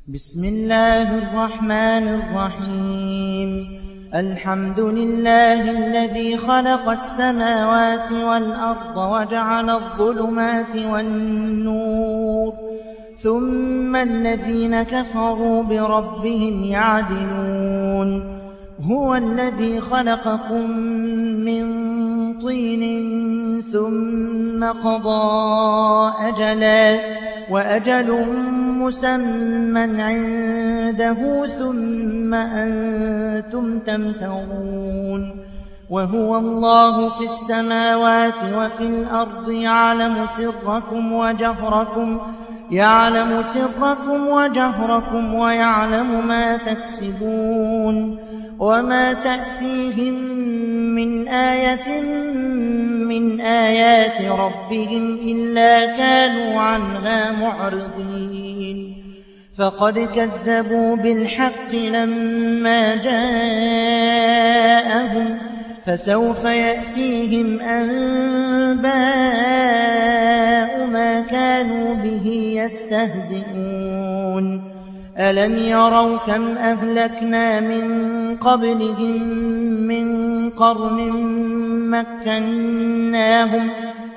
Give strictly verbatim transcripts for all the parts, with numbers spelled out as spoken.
بسم الله الرحمن الرحيم. الحمد لله الذي خلق السماوات والأرض وجعل الظلمات والنور ثم الذين كفروا بربهم يعدلون. هو الذي خلقكم من طين ثم قضى أجلا وأجل مسمى عنده ثم أنتم تمترون. وهو الله في السماوات وفي الأرض يعلم سركم وجهركم يعلم سركم وجهركم ويعلم ما تكسبون. وما تأتيهم من آية من آيات ربهم إلا كانوا عنها معرضين. فقد كذبوا بالحق لما جاءهم فسوف يأتيهم أنباء ما كانوا به يستهزئون. ألم يروا كم أهلكنا من قبلهم من قرن مكناهم,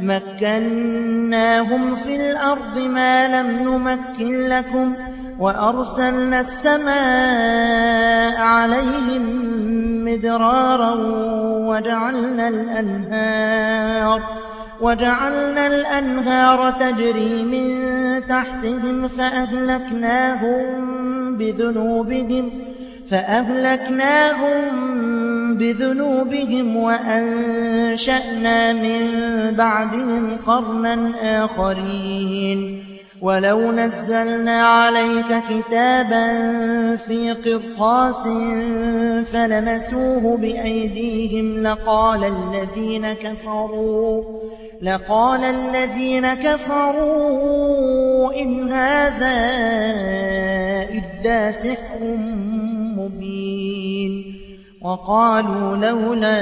مكناهم في الأرض ما لم نمكن لكم وأرسلنا السماء عليهم مدرارا وجعلنا الأنهار وجعلنا الأنهار تجري من تحتهم فأهلكناهم بذنوبهم فأهلكناهم بذنوبهم وأنشأنا من بعدهم قرنا آخرين. ولو نزلنا عليك كتابا في قرطاس فلمسوه بأيديهم لقال الذين كفروا لقال الذين كفروا إن هذا إلا سحر مبين. وقالوا لولا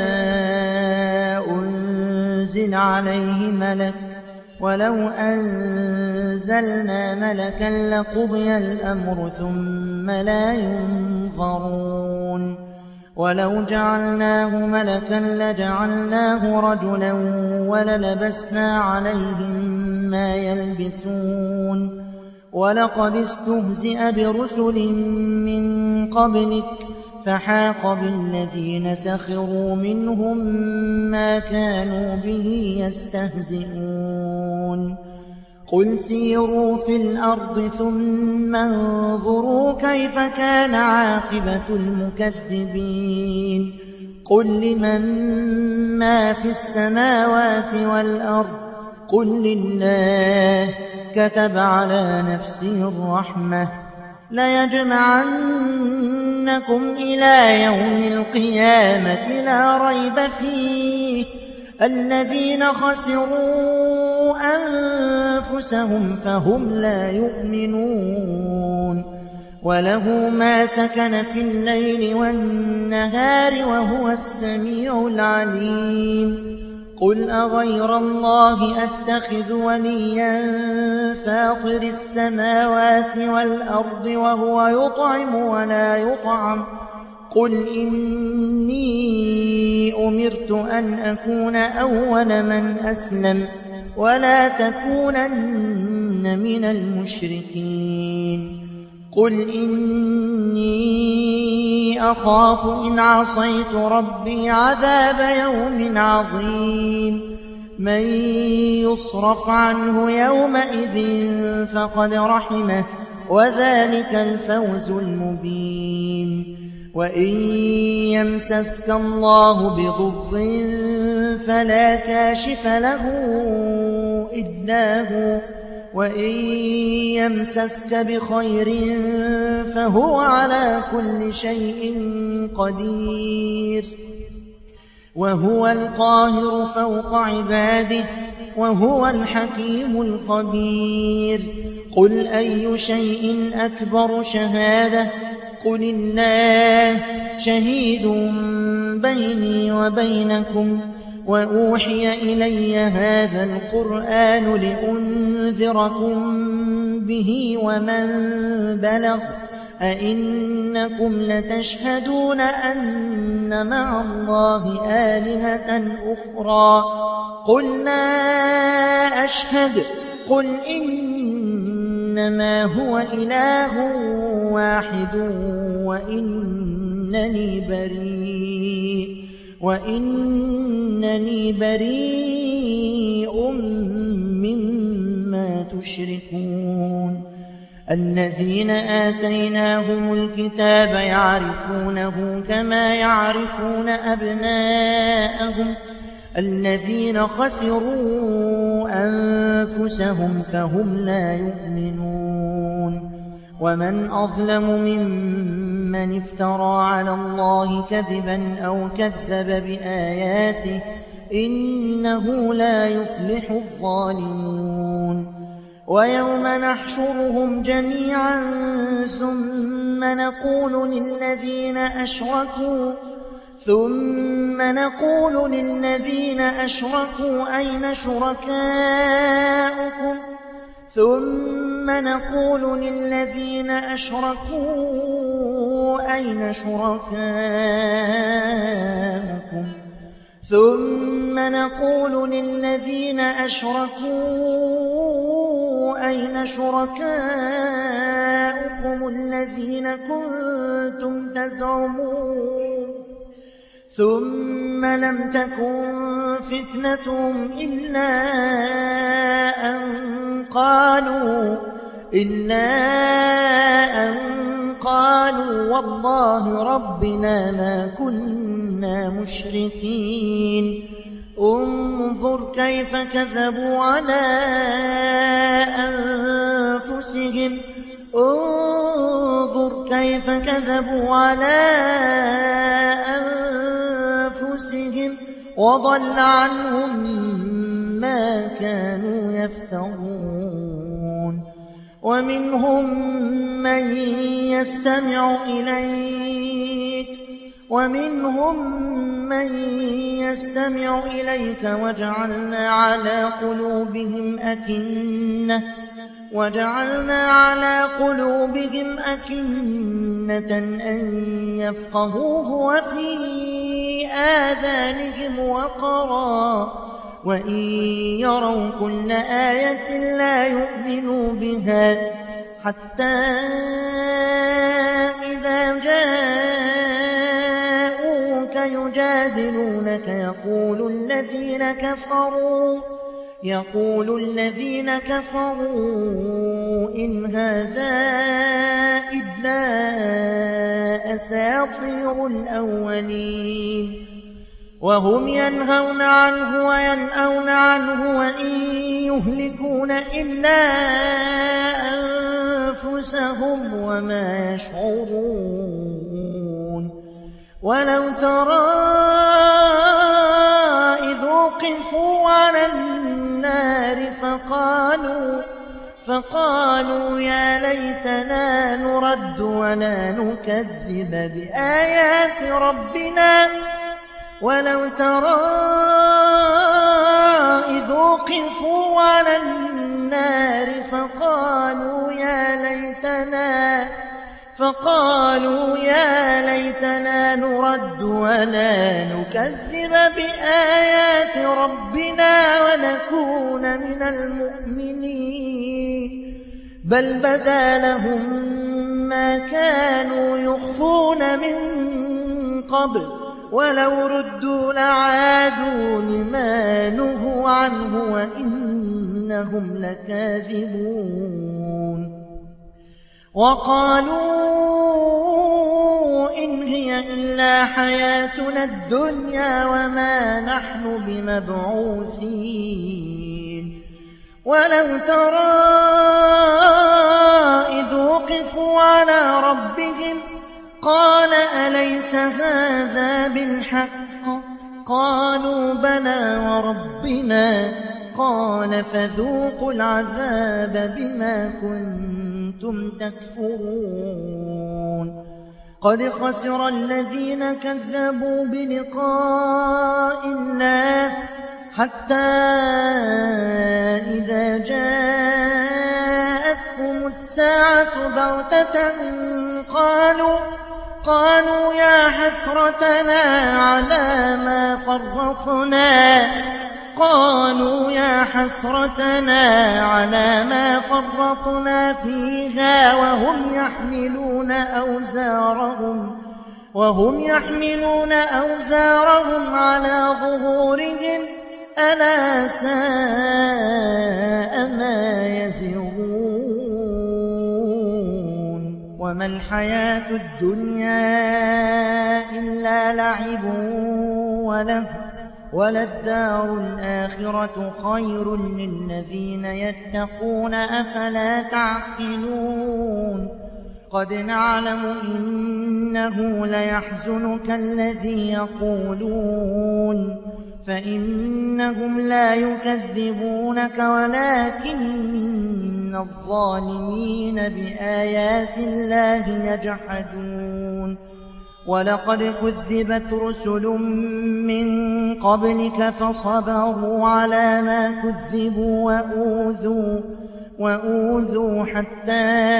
أنزل عليه ملك ولو أنزلنا ملكا لقضي الأمر ثم لا ينظرون. ولو جعلناه ملكا لجعلناه رجلا وللبسنا عليهم ما يلبسون. ولقد استهزئ برسل من قبلك فحاق بالذين سخروا منهم ما كانوا به يستهزئون. قل سيروا في الأرض ثم انظروا كيف كان عاقبة المكذبين. قل لمن ما في السماوات والأرض قل لله كتب على نفسه الرحمة ليجمعنكم إلى يوم القيامة لا ريب فيه الذين خسروا أنفسهم فهم لا يؤمنون. وله ما سكن في الليل والنهار وهو السميع العليم. قل أغير الله أتخذ وليا فاطر السماوات والأرض وهو يطعم ولا يطعم قل إني أمرت أن أكون أول من أسلم ولا تكونن من المشركين. قل إني أخاف إن عصيت ربي عذاب يوم عظيم. من يصرف عنه يومئذ فقد رحمه وذلك الفوز المبين. وإن يمسسك الله بضر فلا كاشف له إلا هو وإن يمسسك بخير فهو على كل شيء قدير. وهو القاهر فوق عباده وهو الحكيم الخبير. قل أي شيء أكبر شهادة قل الله شهيد بيني وبينكم وأوحي إلي هذا القرآن لأنذركم به ومن بلغ أئنكم لتشهدون أن مع الله آلهة أخرى قل لا أشهد قل إنما هو إله واحد وإنني بريء وإنني بريء مما تشركون الذين آتيناهم الكتاب يعرفونه كما يعرفون أبناءهم الذين خسروا أنفسهم فهم لا يؤمنون ومن أظلم ممن افترى على الله كذبا أو كذب بآياته إنه لا يفلح الظالمون ويوم نحشرهم جميعا ثم نقول للذين أشركوا ثم نقول للذين أشركوا أين شركاؤكم ثم نقول للذين أشركوا أين شركاؤكم ثم نقول للذين أشركوا أين شركاؤكم الذين كنتم تزعمون ثم لم تكن فتنتهم إلا أن قالوا إلا أن قالوا والله ربنا ما كنا مشركين انظر كيف كذبوا على أنفسهم انظر كيف كذبوا على أنفسهم وضل عنهم ما كانوا يفترون ومنهم من يستمع إليك ومنهم من يستمع إليك وجعلنا على قلوبهم أكنة وجعلنا على قلوبهم أكنة أن يفقهوه وفي آذانهم وقرا وإن يروا كل آية لا يؤمنوا بها حتى إذا جاءوك يجادلونك يقول الذين كفروا يقول الذين كفروا إن هذا إلا أساطير الأولين وهم ينهون عنه وينأون عنه وإن يهلكون إلا أنفسهم وما يشعرون ولو ترى إذ وقفوا على النار فقالوا فقالوا يا ليتنا نرد ولا نكذب بآيات ربنا ولو ترى إذ وقفوا على النار فقالوا يا ليتنا فقالوا يا ليتنا نرد ولا نكذب بآيات ربنا ونكون من المؤمنين بل بدا لهم ما كانوا يخفون من قبل ولو ردوا لعادوا لما نهوا عنه وإنهم لكاذبون وقالوا إن هي إلا حياتنا الدنيا وما نحن بمبعوثين ولو ترى إذ وقفوا على ربهم قال أليس هذا بالحق قالوا بلى وربنا قال فذوقوا العذاب بما كنتم تكفرون قد خسر الذين كذبوا بلقاء الله حتى إذا جاءتهم الساعة بغتة قالوا قالوا يا حسرتنا على ما فرطنا قالوا يا حسرتنا على ما فرطنا فيها وهم يحملون أوزارهم وهم يحملون أوزارهم على ظهورهم ألا ساء ما يزرون وما الحياة الدنيا إلا لعب وله وللدار الآخرة خير للذين يتقون أفلا تعقلون قد نعلم إنه ليحزنك الذي يقولون فإنهم لا يكذبونك ولكن الظالمين بآيات الله يجحدون ولقد كذبت رسل من قبلك فصبروا على ما كذبوا وأوذوا وأوذوا حتى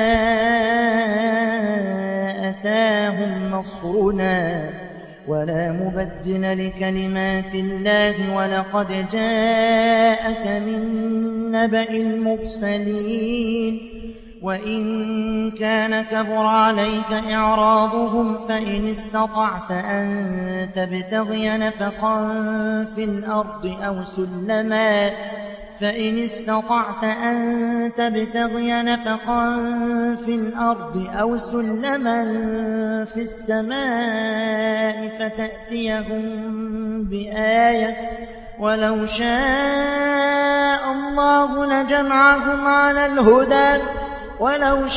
أتاهم نصرنا ولا مبدل لكلمات الله ولقد جاءك من نبأ المرسلين وإن كان كبر عليك إعراضهم فإن استطعت أن تبتغي نفقا في الأرض أو سلما فإن استطعت أن تبتغي نفقا في الأرض أو سلما في السماء فتأتيهم بآية ولو شاء الله لجمعهم على الهدى ولو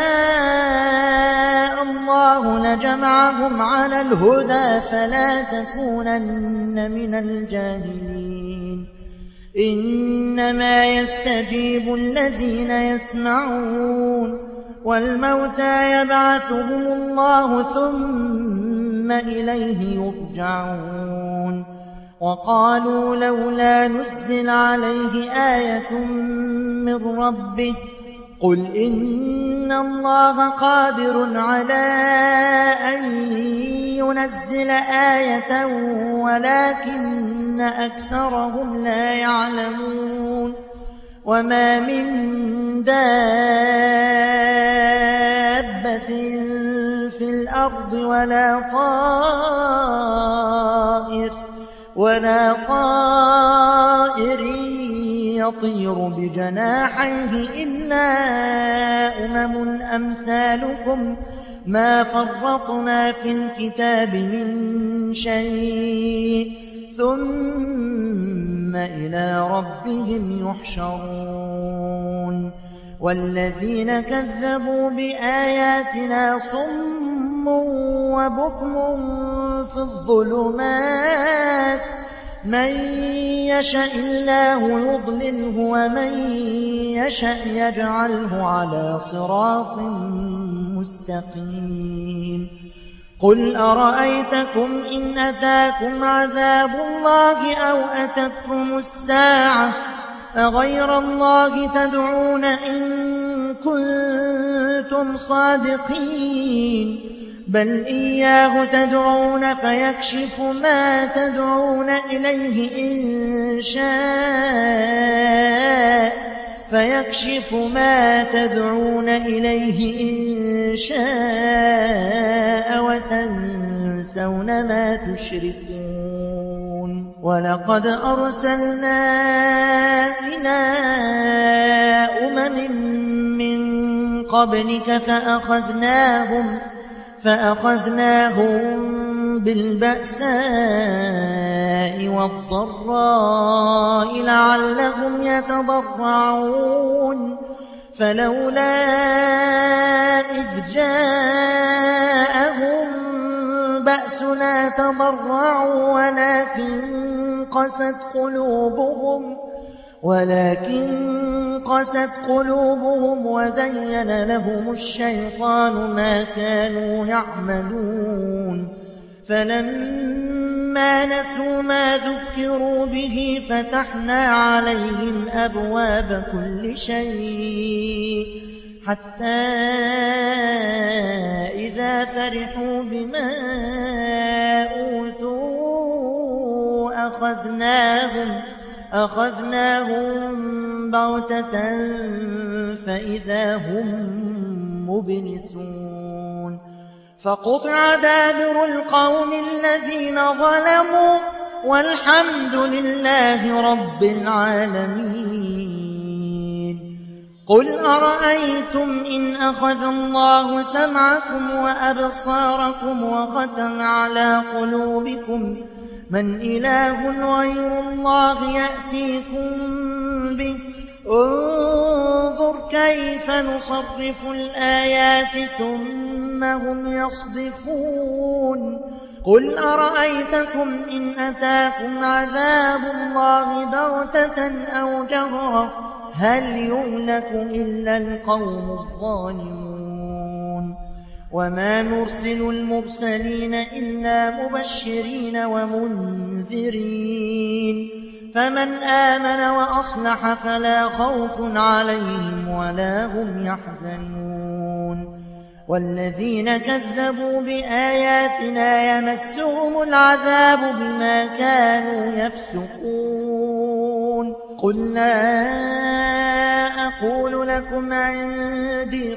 شاء الله لجمعهم على الهدى فلا تكونن من الجاهلين إنما يستجيب الذين يسمعون والموتى يبعثهم الله ثم إليه يرجعون وقالوا لولا نزل عليه آية من ربه قل إن الله قادر على أن ينزل آية ولكن أكثرهم لا يعلمون وما من دابة في الأرض ولا طائر ولا طائر يطير بجناحيه إلا أمم أمثالكم ما فرطنا في الكتاب من شيء ثم إلى ربهم يحشرون والذين كذبوا بآياتنا صم وبكم في الظلمات من يشاء الله يضلله ومن يشاء يجعله على صراط مستقيم قل أرأيتكم إن أتاكم عذاب الله أو أتتكم الساعة أغير الله تدعون إن كنتم صادقين بل إياه تدعون فيكشف ما تدعون إليه إن شاء فيكشف ما تدعون إليه إن شاء وتنسون ما تشركون ولقد أرسلنا إلى أمم من قبلك فأخذناهم فأخذناهم بالبأساء والضراء لعلهم يتضرعون فلولا إذ جاءهم بأسنا تضرعوا ولكن قست قلوبهم ولكن قست قلوبهم وزين لهم الشيطان ما كانوا يعملون فلما نسوا ما ذكروا به فتحنا عليهم أبواب كل شيء حتى إذا فرحوا بما أوتوا أخذناهم أخذناهم بغتة فإذا هم مبلسون فقطع دابر القوم الذين ظلموا والحمد لله رب العالمين قل أرأيتم إن أخذ الله سمعكم وأبصاركم وختم على قلوبكم من إله غير الله يأتيكم به انظر كيف نصرف الآيات ثم هم يصدفون قل أرأيتكم إن أتاكم عذاب الله بغتة أو جهرة هل يهلك إلا القوم الظالمون وما نرسل المرسلين إلا مبشرين ومنذرين فمن آمن وأصلح فلا خوف عليهم ولا هم يحزنون والذين كذبوا بآياتنا يمسهم العذاب بما كانوا يفسقون قل لا أقول لكم عندي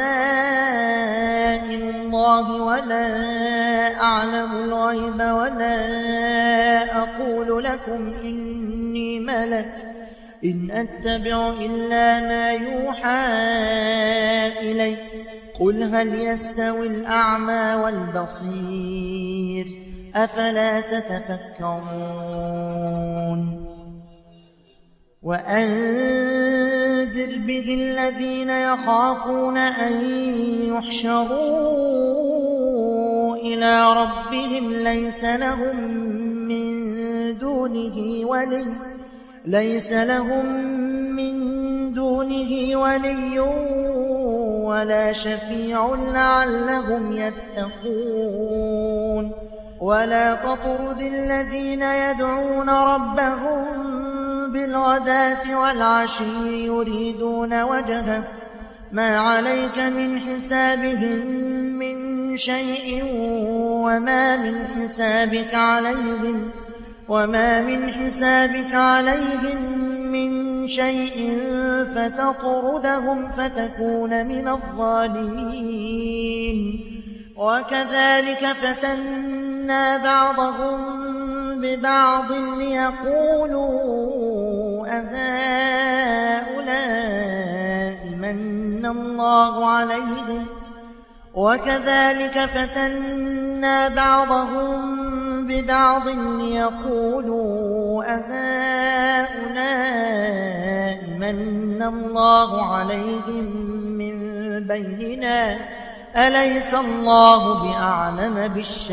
خزائن الله ولا أعلم الغيب ولا أقول لكم إني ملك إن أتبع إلا ما يوحى إلي قل هل يستوي الأعمى والبصير أفلا تتفكرون وأنذر به الذين يخافون أن يحشروا إلى ربهم ليس لهم من دونه ولي ليس لهم من دونه ولي ولا شفيع لعلهم يتقون ولا تطرد الذين يدعون ربهم بالغداة والعشي يريدون وجهه ما عليك من حسابهم من شيء وما من حسابك عليهم وما من حسابك عليهم من شيء فتطردهم فتكون من الظالمين وكذلك فتنا بعضهم ببعض ليقولوا أهؤلاء من الله عليهم وكذلك فتنا بعضهم ببعض ليقولوا أهؤلاء من الله عليهم من بيننا أليس الله بأعلم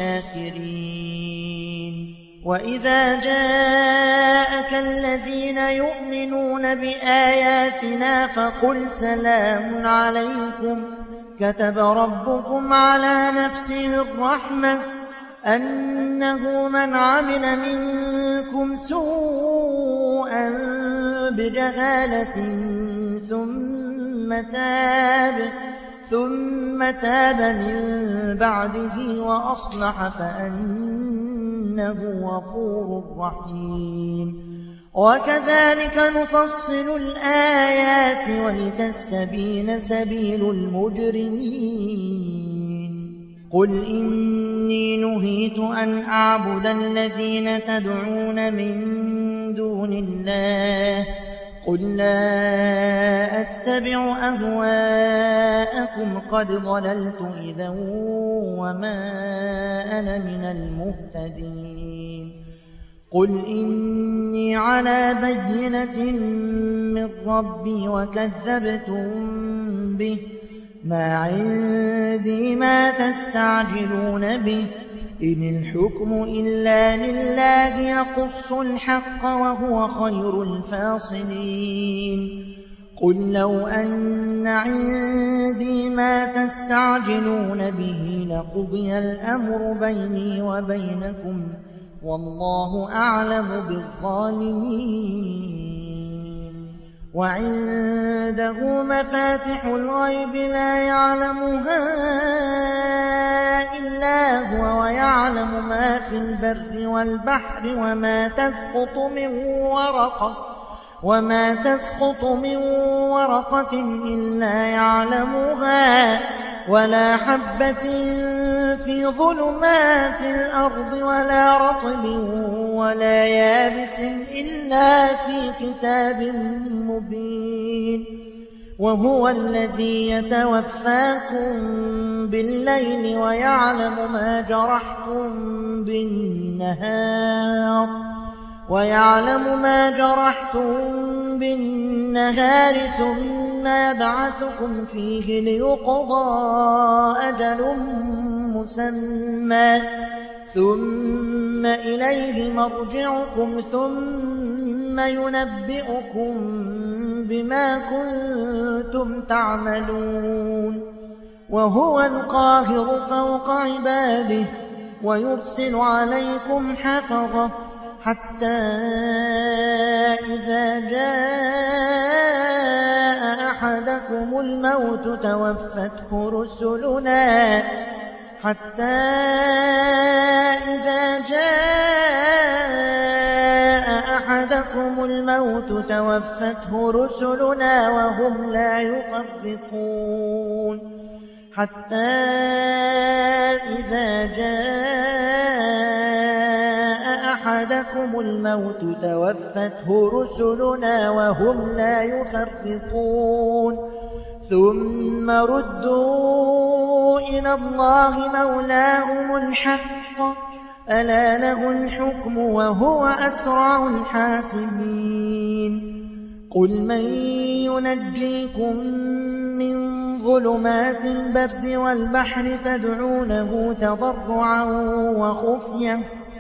بالشاكرين وإذا جاءك الذين يؤمنون بآياتنا فقل سلام عليكم كتب ربكم على نفسه الرحمة أنه من عمل منكم سوءا بجهالة ثم تاب ثم تاب من بعده وأصلح فأنه غفور رحيم وكذلك نفصل الآيات ولتستبين سبيل المجرمين قل إني نهيت أن أعبد الذين تدعون من دون الله قل لا أتبع أهواءكم قد ضللت إذا وما أنا من المهتدين قل إني على بينة من ربي وكذبتم به ما عندي ما تستعجلون به إن الحكم إلا لله يقص الحق وهو خير الفاصلين قل لو أن عندي ما تستعجلون به لقضي الأمر بيني وبينكم والله أعلم بالظالمين وعنده مفاتح الغيب لا يعلمها إلا هو ويعلم ما في البر والبحر وما تسقط من ورقة وما تسقط من ورقة إلا يعلمها ولا حبة في ظلمات الأرض ولا رطب ولا يابس إلا في كتاب مبين وهو الذي يتوفاكم بالليل ويعلم ما جرحتم بالنهار ويعلم ما جرحتم بالنهار ثم يبعثكم فيه ليقضى أجل مسمى ثم إليه مرجعكم ثم ينبئكم بما كنتم تعملون وهو القاهر فوق عباده ويرسل عليكم حفظة حتى إذا جاء أحدكم الموت توفته رسلنا حتى إذا جاء أحدكم الموت توفته رسلنا وهم لا يفرطون حتى إذا جاء أحدكم الموت توفته رسلنا وهم لا يفرطون ثم ردوا إلى الله مولاهم الحق ألا له الحكم وهو أسرع الحاسبين قل من ينجيكم من ظلمات البر والبحر تدعونه تضرعا وخفية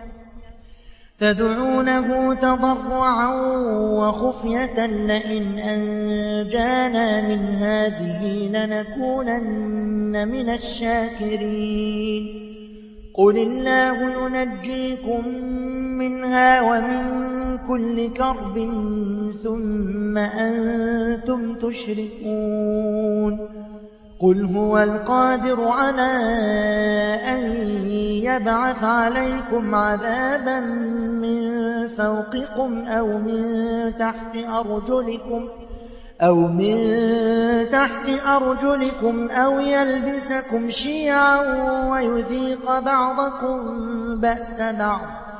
تدعونه تضرعا وخفية لئن أنجانا من هذه لنكونن من الشاكرين قل الله ينجيكم منها ومن كل كرب ثم أنتم تشركون قل هو القادر على أن يبعث عليكم عذابا من فوقكم أو من تحت أرجلكم أو من تحت أرجلكم أو يلبسكم شيعا ويذيق بعضكم بأس بعض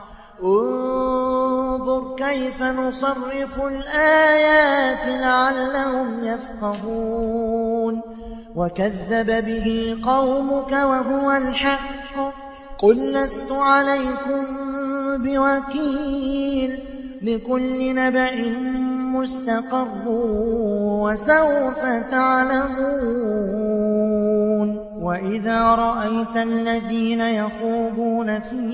انظر كيف نصرف الآيات لعلهم يفقهون وكذب به قومك وهو الحق قل لست عليكم بوكيل لكل نبأ مستقر وسوف تعلمون وإذا رأيت الذين يخوضون في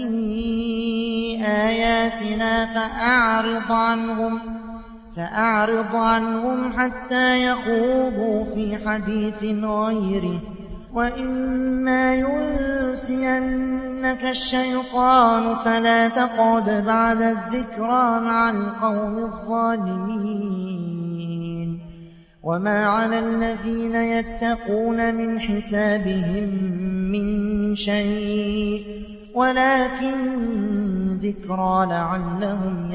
آياتنا فأعرض عنهم فأعرض عنهم حتى يخوضوا في حديث غيره وإما ينسينك الشيطان فلا تقعد بعد الذكرى مع القوم الظالمين وما على الذين يتقون من حسابهم من شيء ولكن ذكرى لعلهم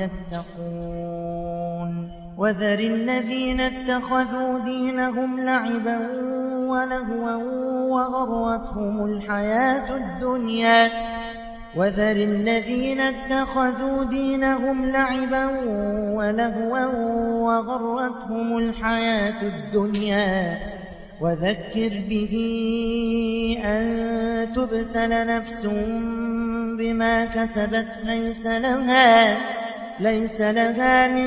يتقون وذر الذين اتخذوا دينهم لعبا ولهوا وغرتهم الحياة الدنيا وذر الذين اتخذوا دينهم لعبا ولهوا وغرتهم الحياة الدنيا وذكر به أن تبسل نفس بما كسبت ليس لها ليس لها من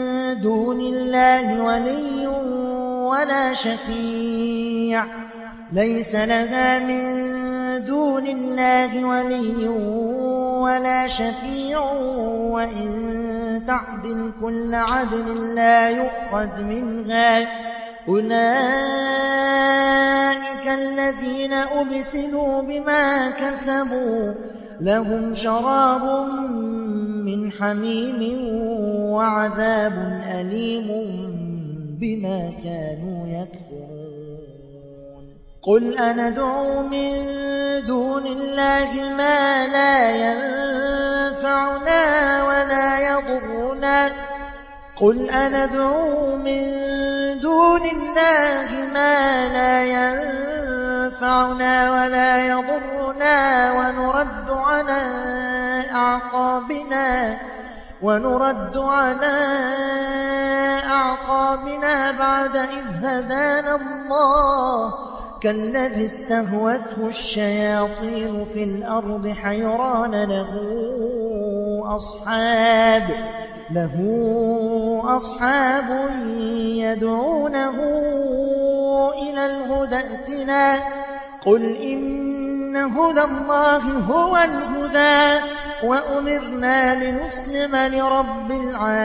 دون الله ولي ولا شفيع ليس لها من دون الله ولي ولا شفيع وإن تعدل كل عدل لا يؤخذ منها أولئك الذين أبسلوا بما كسبوا لهم شراب من حميم وعذاب أليم بما كانوا يكفرون قل أندعو من دون الله ما لا ينفعنا ولا يضرنا قل أندعو من دون الله ما لا ينفعنا ولا يضرنا ونرد على أعقابنا ونرد على أعقابنا بعد إذ هدانا الله كالذي استهوته الشياطين في الأرض حيران له أصحاب له أصحاب يدعونه إلى الهدى ائتنا قل إن هدى الله هو الهدى وأمرنا لنسلم لرب العالمين